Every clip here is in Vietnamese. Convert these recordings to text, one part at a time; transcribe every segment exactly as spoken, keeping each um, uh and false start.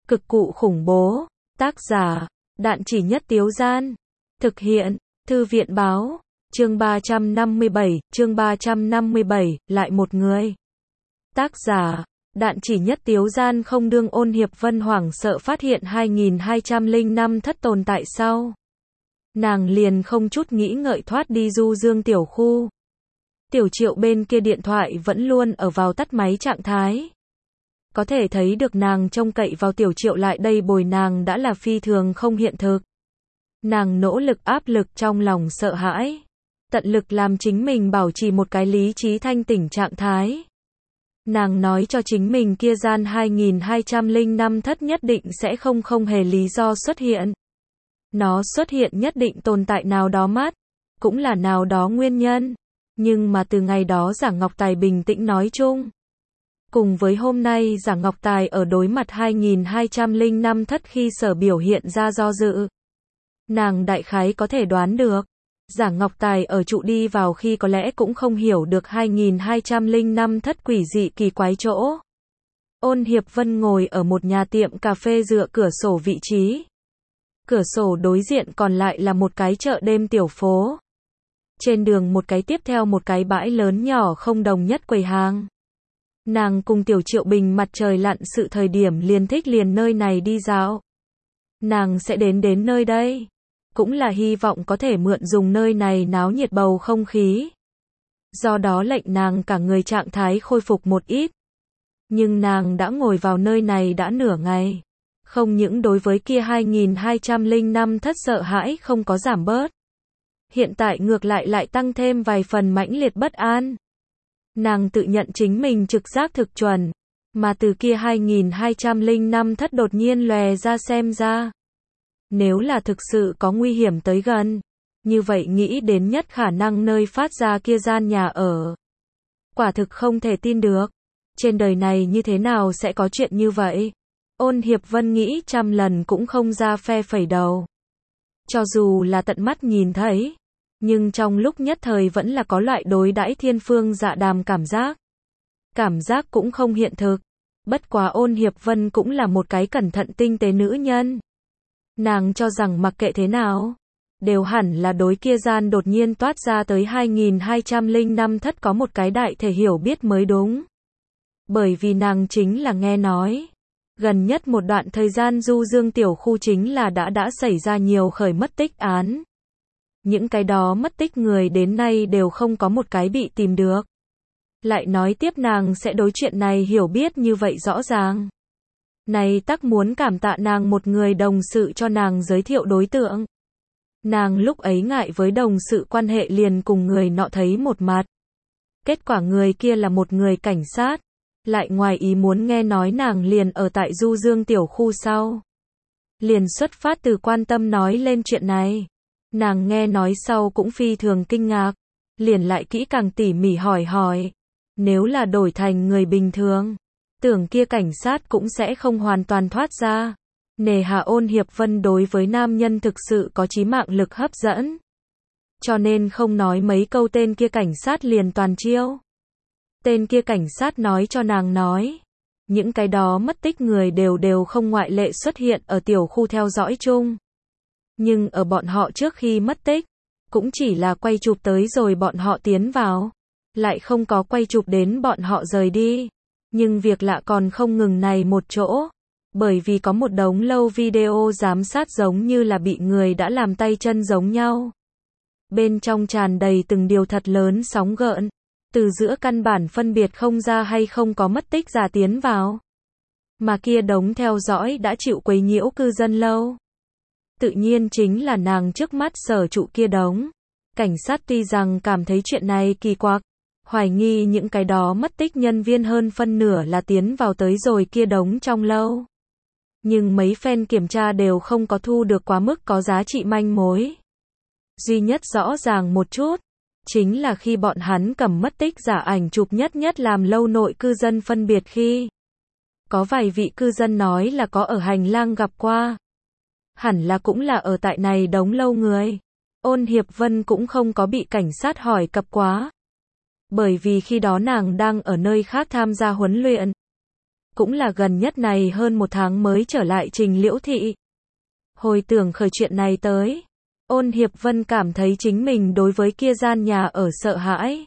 Cực cụ khủng bố. Tác giả, Đạn Chỉ Nhất Tiếu Gian. Thực hiện, Thư viện Báo. Chương ba trăm năm mươi bảy, chương ba trăm năm mươi bảy, lại một người. Tác giả, Đạn Chỉ Nhất Tiếu Gian. Không đương Ôn Hiệp Vân hoảng sợ phát hiện hai nghìn hai trăm lẻ năm thất tồn tại sau. Nàng liền không chút nghĩ ngợi thoát đi du dương tiểu khu. Tiểu Triệu bên kia điện thoại vẫn luôn ở vào tắt máy trạng thái. Có thể thấy được nàng trông cậy vào Tiểu Triệu lại đây bồi nàng đã là phi thường không hiện thực. Nàng nỗ lực áp lực trong lòng sợ hãi, tận lực làm chính mình bảo trì một cái lý trí thanh tỉnh trạng thái. Nàng nói cho chính mình kia gian hai nghìn hai trăm lẻ năm thất nhất định sẽ không không hề lý do xuất hiện. Nó xuất hiện nhất định tồn tại nào đó mắt, cũng là nào đó nguyên nhân. Nhưng mà từ ngày đó Giả Ngọc Tài bình tĩnh nói chung. Cùng với hôm nay Giả Ngọc Tài ở đối mặt hai nghìn hai trăm lẻ năm thất khi sở biểu hiện ra do dự. Nàng đại khái có thể đoán được. Giả Ngọc Tài ở trụ đi vào khi có lẽ cũng không hiểu được hai nghìn hai trăm lẻ năm thất quỷ dị kỳ quái chỗ. Ôn Hiệp Vân ngồi ở một nhà tiệm cà phê dựa cửa sổ vị trí. Cửa sổ đối diện còn lại là một cái chợ đêm tiểu phố. Trên đường một cái tiếp theo một cái bãi lớn nhỏ không đồng nhất quầy hàng. Nàng cùng Tiểu Triệu Bình mặt trời lặn sự thời điểm liền thích liền nơi này đi dạo. Nàng sẽ đến đến nơi đây. Cũng là hy vọng có thể mượn dùng nơi này náo nhiệt bầu không khí. Do đó lệnh nàng cả người trạng thái khôi phục một ít. Nhưng nàng đã ngồi vào nơi này đã nửa ngày. Không những đối với kia hai nghìn hai trăm lẻ năm thất sợ hãi không có giảm bớt. Hiện tại ngược lại lại tăng thêm vài phần mãnh liệt bất an. Nàng tự nhận chính mình trực giác thực chuẩn. Mà từ kia hai nghìn hai trăm lẻ năm thất đột nhiên lòe ra xem ra. Nếu là thực sự có nguy hiểm tới gần, như vậy nghĩ đến nhất khả năng nơi phát ra kia gian nhà ở. Quả thực không thể tin được. Trên đời này như thế nào sẽ có chuyện như vậy? Ôn Hiệp Vân nghĩ trăm lần cũng không ra phe phẩy đầu. Cho dù là tận mắt nhìn thấy, nhưng trong lúc nhất thời vẫn là có loại đối đãi thiên phương dạ đàm cảm giác. Cảm giác cũng không hiện thực. Bất quá Ôn Hiệp Vân cũng là một cái cẩn thận tinh tế nữ nhân. Nàng cho rằng mặc kệ thế nào, đều hẳn là đối kia gian đột nhiên toát ra tới hai nghìn hai trăm lẻ năm thất có một cái đại thể hiểu biết mới đúng. Bởi vì nàng chính là nghe nói, gần nhất một đoạn thời gian du dương tiểu khu chính là đã đã xảy ra nhiều khởi mất tích án. Những cái đó mất tích người đến nay đều không có một cái bị tìm được. Lại nói tiếp nàng sẽ đối chuyện này hiểu biết như vậy rõ ràng. Này tắc muốn cảm tạ nàng một người đồng sự cho nàng giới thiệu đối tượng. Nàng lúc ấy ngại với đồng sự quan hệ liền cùng người nọ thấy một mặt. Kết quả người kia là một người cảnh sát. Lại ngoài ý muốn nghe nói nàng liền ở tại du dương tiểu khu sau. Liền xuất phát từ quan tâm nói lên chuyện này. Nàng nghe nói sau cũng phi thường kinh ngạc. Liền lại kỹ càng tỉ mỉ hỏi hỏi. Nếu là đổi thành người bình thường, tưởng kia cảnh sát cũng sẽ không hoàn toàn thoát ra. Nề hà Ôn Hiệp Vân đối với nam nhân thực sự có chí mạng lực hấp dẫn. Cho nên không nói mấy câu tên kia cảnh sát liền toàn chiêu. Tên kia cảnh sát nói cho nàng nói. Những cái đó mất tích người đều đều không ngoại lệ xuất hiện ở tiểu khu theo dõi chung. Nhưng ở bọn họ trước khi mất tích, cũng chỉ là quay chụp tới rồi bọn họ tiến vào. Lại không có quay chụp đến bọn họ rời đi. Nhưng việc lạ còn không ngừng này một chỗ. Bởi vì có một đống lâu video giám sát giống như là bị người đã làm tay chân giống nhau. Bên trong tràn đầy từng điều thật lớn sóng gợn. Từ giữa căn bản phân biệt không ra hay không có mất tích giả tiến vào. Mà kia đống theo dõi đã chịu quấy nhiễu cư dân lâu. Tự nhiên chính là nàng trước mắt sở trụ kia đống. Cảnh sát tuy rằng cảm thấy chuyện này kỳ quặc. Hoài nghi những cái đó mất tích nhân viên hơn phân nửa là tiến vào tới rồi kia đống trong lâu. Nhưng mấy phen kiểm tra đều không có thu được quá mức có giá trị manh mối. Duy nhất rõ ràng một chút, chính là khi bọn hắn cầm mất tích giả ảnh chụp nhất nhất làm lâu nội cư dân phân biệt khi. Có vài vị cư dân nói là có ở hành lang gặp qua. Hẳn là cũng là ở tại này đống lâu người. Ôn Hiệp Vân cũng không có bị cảnh sát hỏi cập quá. Bởi vì khi đó nàng đang ở nơi khác tham gia huấn luyện. cũng là gần nhất này hơn một tháng mới trở lại Trình Liễu Thị. Hồi tưởng khởi chuyện này tới, Ôn Hiệp Vân cảm thấy chính mình đối với kia gian nhà ở sợ hãi.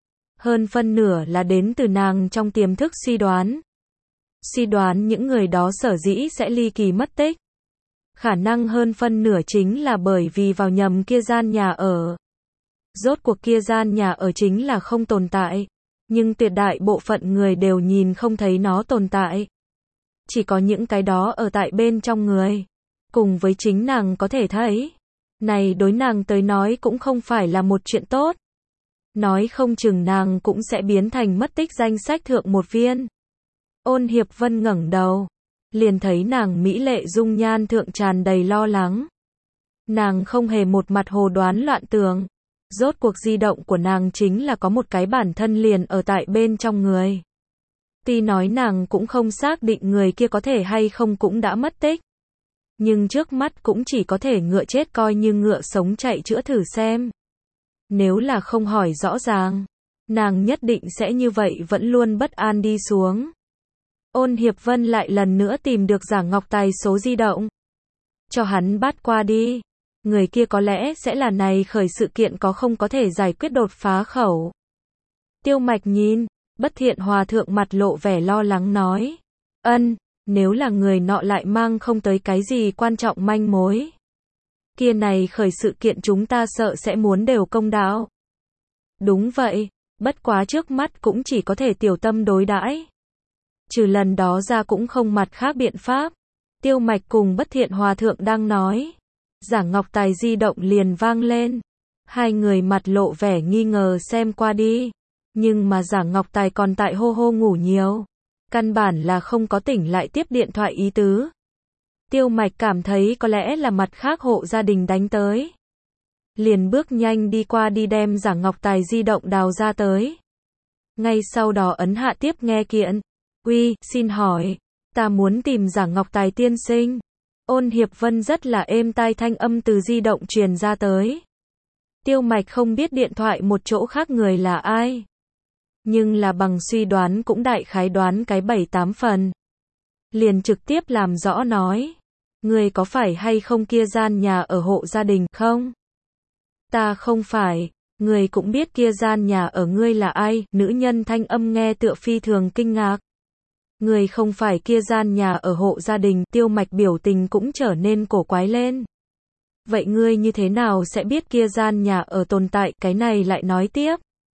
Hơn phân nửa là đến từ nàng trong tiềm thức suy đoán. Suy đoán những người đó sở dĩ sẽ ly kỳ mất tích. Khả năng hơn phân nửa chính là bởi vì vào nhầm kia gian nhà ở. Rốt cuộc kia gian nhà ở chính là không tồn tại. Nhưng tuyệt đại bộ phận người đều nhìn không thấy nó tồn tại. Chỉ có những cái đó ở tại bên trong người. Cùng với chính nàng có thể thấy. Này đối nàng tới nói cũng không phải là một chuyện tốt. Nói không chừng nàng cũng sẽ biến thành mất tích danh sách thượng một viên. Ôn Hiệp Vân ngẩng đầu. Liền thấy nàng mỹ lệ dung nhan thượng tràn đầy lo lắng. Nàng không hề một mặt hồ đoán loạn tường. Rốt cuộc di động của nàng chính là có một cái bản thân liền ở tại bên trong người. Tuy nói nàng cũng không xác định người kia có thể hay không cũng đã mất tích. Nhưng trước mắt cũng chỉ có thể ngựa chết coi như ngựa sống chạy chữa thử xem. Nếu là không hỏi rõ ràng, nàng nhất định sẽ như vậy vẫn luôn bất an đi xuống. Ôn Hiệp Vân lại lần nữa tìm được Giả Ngọc Tài số di động. Cho hắn bắt qua đi. Người kia có lẽ sẽ là này khởi sự kiện có không có thể giải quyết đột phá khẩu. Tiêu Mạch nhìn, Bất Thiện Hòa Thượng mặt lộ vẻ lo lắng nói. Ân, nếu là người nọ lại mang không tới cái gì quan trọng manh mối. Kia này khởi sự kiện chúng ta sợ sẽ muốn đều công đạo. Đúng vậy, bất quá trước mắt cũng chỉ có thể tiểu tâm đối đãi. Trừ lần đó ra cũng không mặt khác biện pháp. Tiêu Mạch cùng Bất Thiện Hòa Thượng đang nói. Giả Ngọc Tài di động liền vang lên. Hai người mặt lộ vẻ nghi ngờ xem qua đi. Nhưng mà Giả Ngọc Tài còn tại hô hô ngủ nhiều. Căn bản là không có tỉnh lại tiếp điện thoại ý tứ. Tiêu Mạch cảm thấy có lẽ là mặt khác hộ gia đình đánh tới. Liền bước nhanh đi qua đi đem Giả Ngọc Tài di động đào ra tới. Ngay sau đó ấn hạ tiếp nghe kiện. Uy, xin hỏi, ta muốn tìm Giả Ngọc Tài tiên sinh. Ôn Hiệp Vân rất là êm tai thanh âm từ di động truyền ra tới. Tiêu Mạch không biết điện thoại một chỗ khác người là ai. Nhưng là bằng suy đoán cũng đại khái đoán cái bảy tám phần. Liền trực tiếp làm rõ nói. Người có phải hay không kia gian nhà ở hộ gia đình không? Ta không phải. Người cũng biết kia gian nhà ở ngươi là ai? Nữ nhân thanh âm nghe tựa phi thường kinh ngạc. Người không phải kia gian nhà ở hộ gia đình. Tiêu Mạch biểu tình cũng trở nên cổ quái lên. Vậy ngươi như thế nào sẽ biết kia gian nhà ở tồn tại? Cái này lại nói tiếp.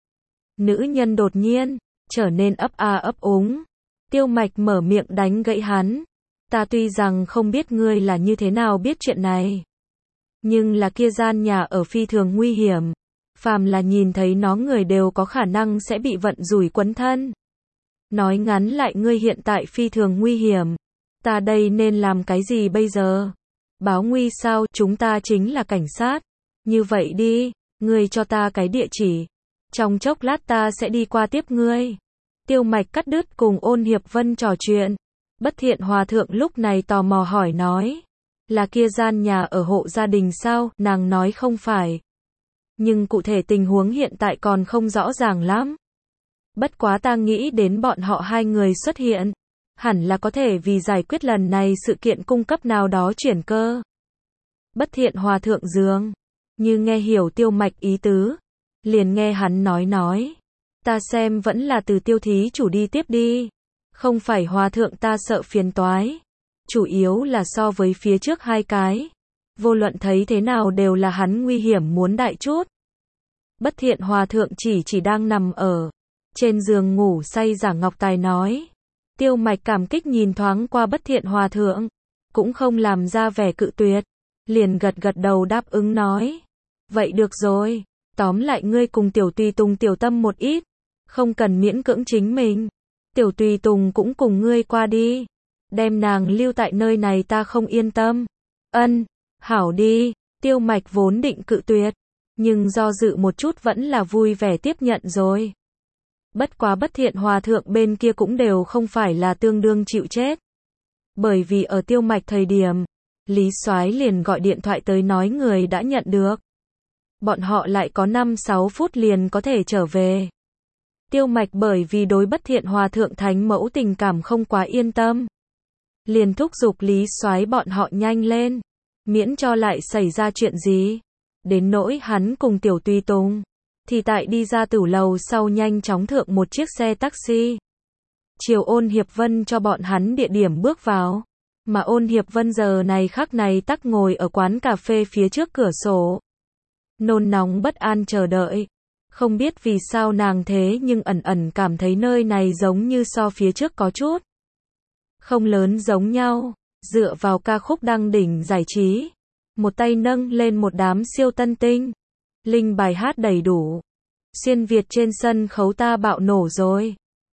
Nữ nhân đột nhiên trở nên ấp a ấp úng. Tiêu Mạch mở miệng đánh gãy hắn. Ta tuy rằng không biết ngươi là như thế nào biết chuyện này. Nhưng là kia gian nhà ở phi thường nguy hiểm. Phàm là nhìn thấy nó người đều có khả năng sẽ bị vận rủi quấn thân. Nói ngắn lại ngươi hiện tại phi thường nguy hiểm. Ta đây nên làm cái gì bây giờ? Báo nguy sao? Chúng ta chính là cảnh sát. Như vậy đi, ngươi cho ta cái địa chỉ. Trong chốc lát ta sẽ đi qua tiếp ngươi. Tiêu Mạch cắt đứt cùng Ôn Hiệp Vân trò chuyện. Bất Thiện Hòa Thượng lúc này tò mò hỏi nói. Là kia gian nhà ở hộ gia đình sao? Nàng nói không phải. Nhưng cụ thể tình huống hiện tại còn không rõ ràng lắm. Bất quá ta nghĩ đến bọn họ hai người xuất hiện. Hẳn là có thể vì giải quyết lần này sự kiện cung cấp nào đó chuyển cơ. Bất Thiện Hòa Thượng dường như nghe hiểu Tiêu Mạch ý tứ. Liền nghe hắn nói nói. Ta xem vẫn là từ Tiêu thí chủ đi tiếp đi. Không phải Hòa Thượng ta sợ phiền toái. Chủ yếu là so với phía trước hai cái. Vô luận thấy thế nào đều là hắn nguy hiểm muốn đại chút. Bất Thiện Hòa Thượng chỉ chỉ đang nằm ở trên giường ngủ say Giả Ngọc Tài nói. Tiêu Mạch cảm kích nhìn thoáng qua Bất Thiện Hòa Thượng. Cũng không làm ra vẻ cự tuyệt. Liền gật gật đầu đáp ứng nói. Vậy được rồi. Tóm lại ngươi cùng Tiểu Tùy Tùng tiểu tâm một ít. Không cần miễn cưỡng chính mình. Tiểu Tùy Tùng cũng cùng ngươi qua đi. Đem nàng lưu tại nơi này ta không yên tâm. Ân, hảo đi. Tiêu Mạch vốn định cự tuyệt. Nhưng do dự một chút vẫn là vui vẻ tiếp nhận rồi. Bất quá Bất Thiện Hòa Thượng bên kia cũng đều không phải là tương đương chịu chết. Bởi vì ở Tiêu Mạch thời điểm, Lý Soái liền gọi điện thoại tới nói người đã nhận được. Bọn họ lại có năm sáu phút liền có thể trở về. Tiêu Mạch bởi vì đối Bất Thiện Hòa thượng thánh mẫu tình cảm không quá yên tâm, liền thúc giục Lý Soái bọn họ nhanh lên, miễn cho lại xảy ra chuyện gì. Đến nỗi hắn cùng Tiểu Tùy Tùng, thì tại đi ra tử lầu sau nhanh chóng thượng một chiếc xe taxi. Chiều Ôn Hiệp Vân cho bọn hắn địa điểm bước vào, mà Ôn Hiệp Vân giờ này khắc này tắc ngồi ở quán cà phê phía trước cửa sổ, nôn nóng bất an chờ đợi. Không biết vì sao nàng thế nhưng ẩn ẩn cảm thấy nơi này giống như so phía trước có chút không lớn giống nhau. Dựa vào ca khúc đăng đỉnh giải trí, một tay nâng lên một đám siêu tân tinh, linh bài hát đầy đủ, xuyên Việt trên sân khấu ta bạo nổ rồi.